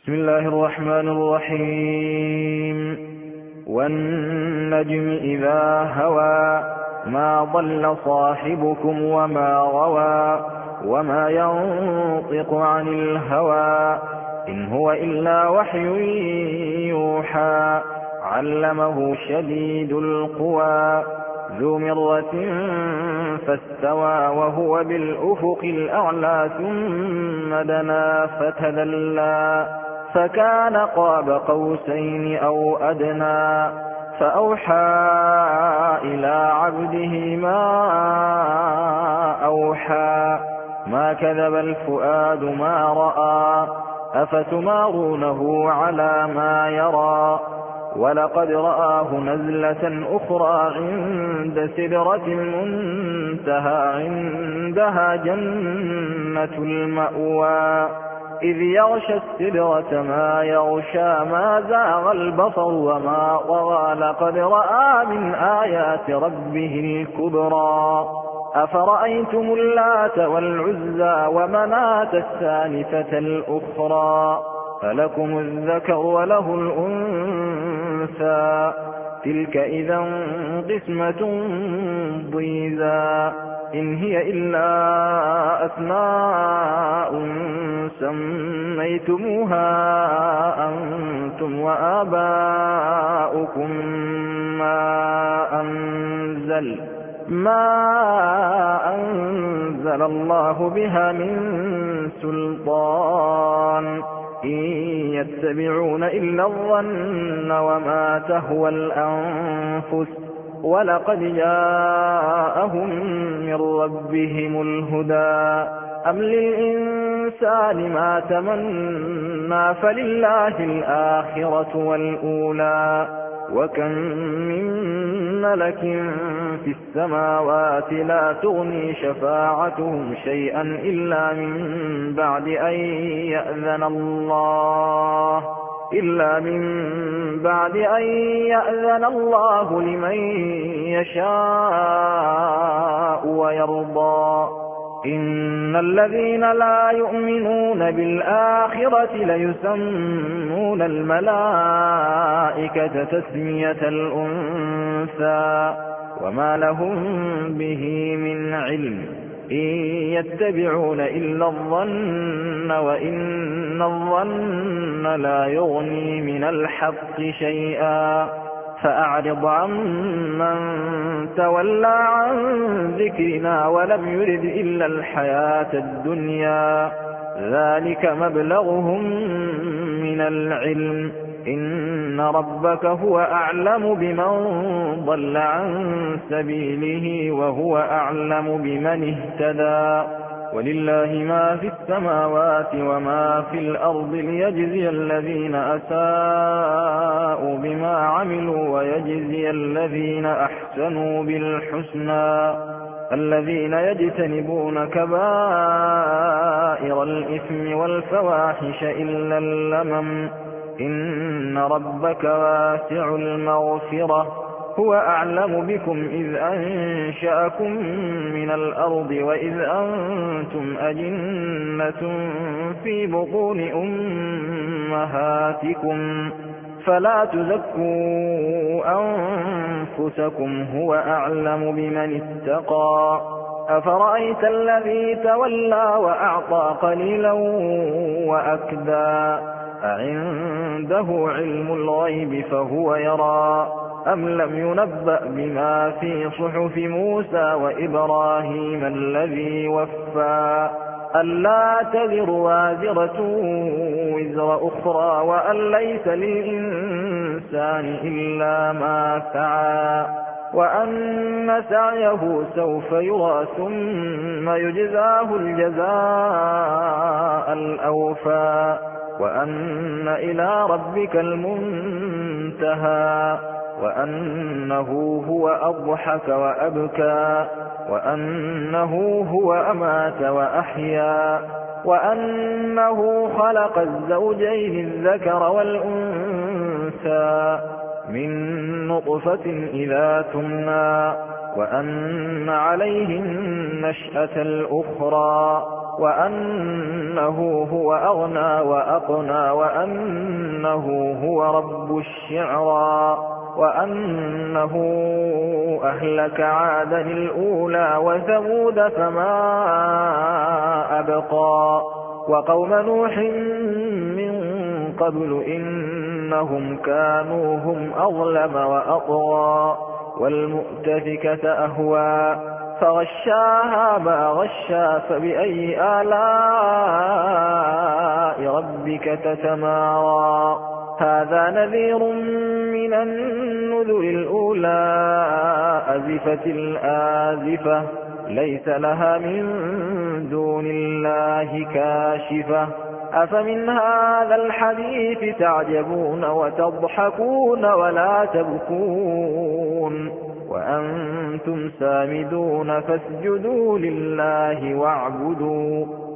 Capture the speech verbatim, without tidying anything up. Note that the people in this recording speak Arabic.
بسم الله الرحمن الرحيم والنجم إذا هوى ما ضل صاحبكم وما غوى وما ينطق عن الهوى إن هو إلا وحي يوحى علمه شديد القوى ذو مرة فاستوى وهو بالأفق الأعلى ثم دنا فتدلى فكان قاب قوسين أو أدنى فأوحى إلى عبده ما أوحى ما كذب الفؤاد ما رأى أفتمارونه على ما يرى ولقد رآه نزلة أخرى عند سدرة المنتهى عندها جنة المأوى إذ يغشى السدرة ما يغشى ما زاغ البصر وما طغى لقد رأى من آيات ربه الكبرى أفرأيتم اللات والعزى ومناة الثالثة الأخرى فلكم الذكر وله الأنثى تلك إذا قسمة ضيزى إن هي إلا أسماء سميتموها أنتم وآباؤكم ما أنزل ما أنزل الله بها من سلطان إن يتبعون إلا الظن وما تهوى الأنفس ولقد جاءهم من ربهم الهدى أم للإنسان ما تمنى فلله الآخرة والأولى وكم من ملك في السماوات لا تغني شفاعتهم شيئا إلا من بعد أن يأذن الله إلا من بعد أن يأذن الله لمن يشاء ويرضى إن الذين لا يؤمنون بالآخرة ليسمون الملائكة تسمية الأنثى وما لهم به من علم إن يتبعون إلا الظن وإن الظن لا يغني من الحق شيئا فأعرض عمن تولى عن ذكرنا ولم يرد إلا الحياة الدنيا ذلك مبلغهم من العلم إن ربك هو أعلم بمن ضل عن سبيله وهو أعلم بمن اهتدى ولله ما في السماوات وما في الأرض ليجزي الذين أساءوا بما عملوا ويجزي الذين أحسنوا بالحسنى الذين يجتنبون كبائر الإثم والفواحش إلا اللمم إن ربك واسع المغفرة هو أعلم بكم إذ أنشأكم من الأرض وإذ أنتم أجنة في بطون أمهاتكم فلا تزكوا أنفسكم هو أعلم بمن اتقى أفرأيت الذي تولى وأعطى قليلا وأكدى أعنده علم الغيب فهو يرى أم لم ينبأ بما في صحف موسى وإبراهيم الذي وفى ألا تذر وازرة وزر أخرى وأن ليس للإنسان إلا ما سعى وأن سعيه سوف يرى ثم يجزاه الجزاء الأوفى وأن إلى ربك المنتهى وأنه هو أضحك وأبكى وأنه هو أمات وأحيا وأنه خلق الزوجين الذكر والأنثى من نطفة إذا تمنى وأن عليه النشأة الأخرى وأنه هو أغنى وأقنى وأنه هو رب الشعرى وأنه أهلك عادا الأولى وثمود فما أبقى وقوم نوح من قبل إنهم كانوا هم أظلم وأطغى والمؤتفكة أهوى فغشاها ما غشى فبأي آلاء ربك تتمارى هذا نذير من النذر الأولى أزفت الآزفة ليس لها من دون الله كاشفة أفمن هذا الحديث تعجبون وتضحكون ولا تبكون وأنتم سامدون فاسجدوا لله واعبدوا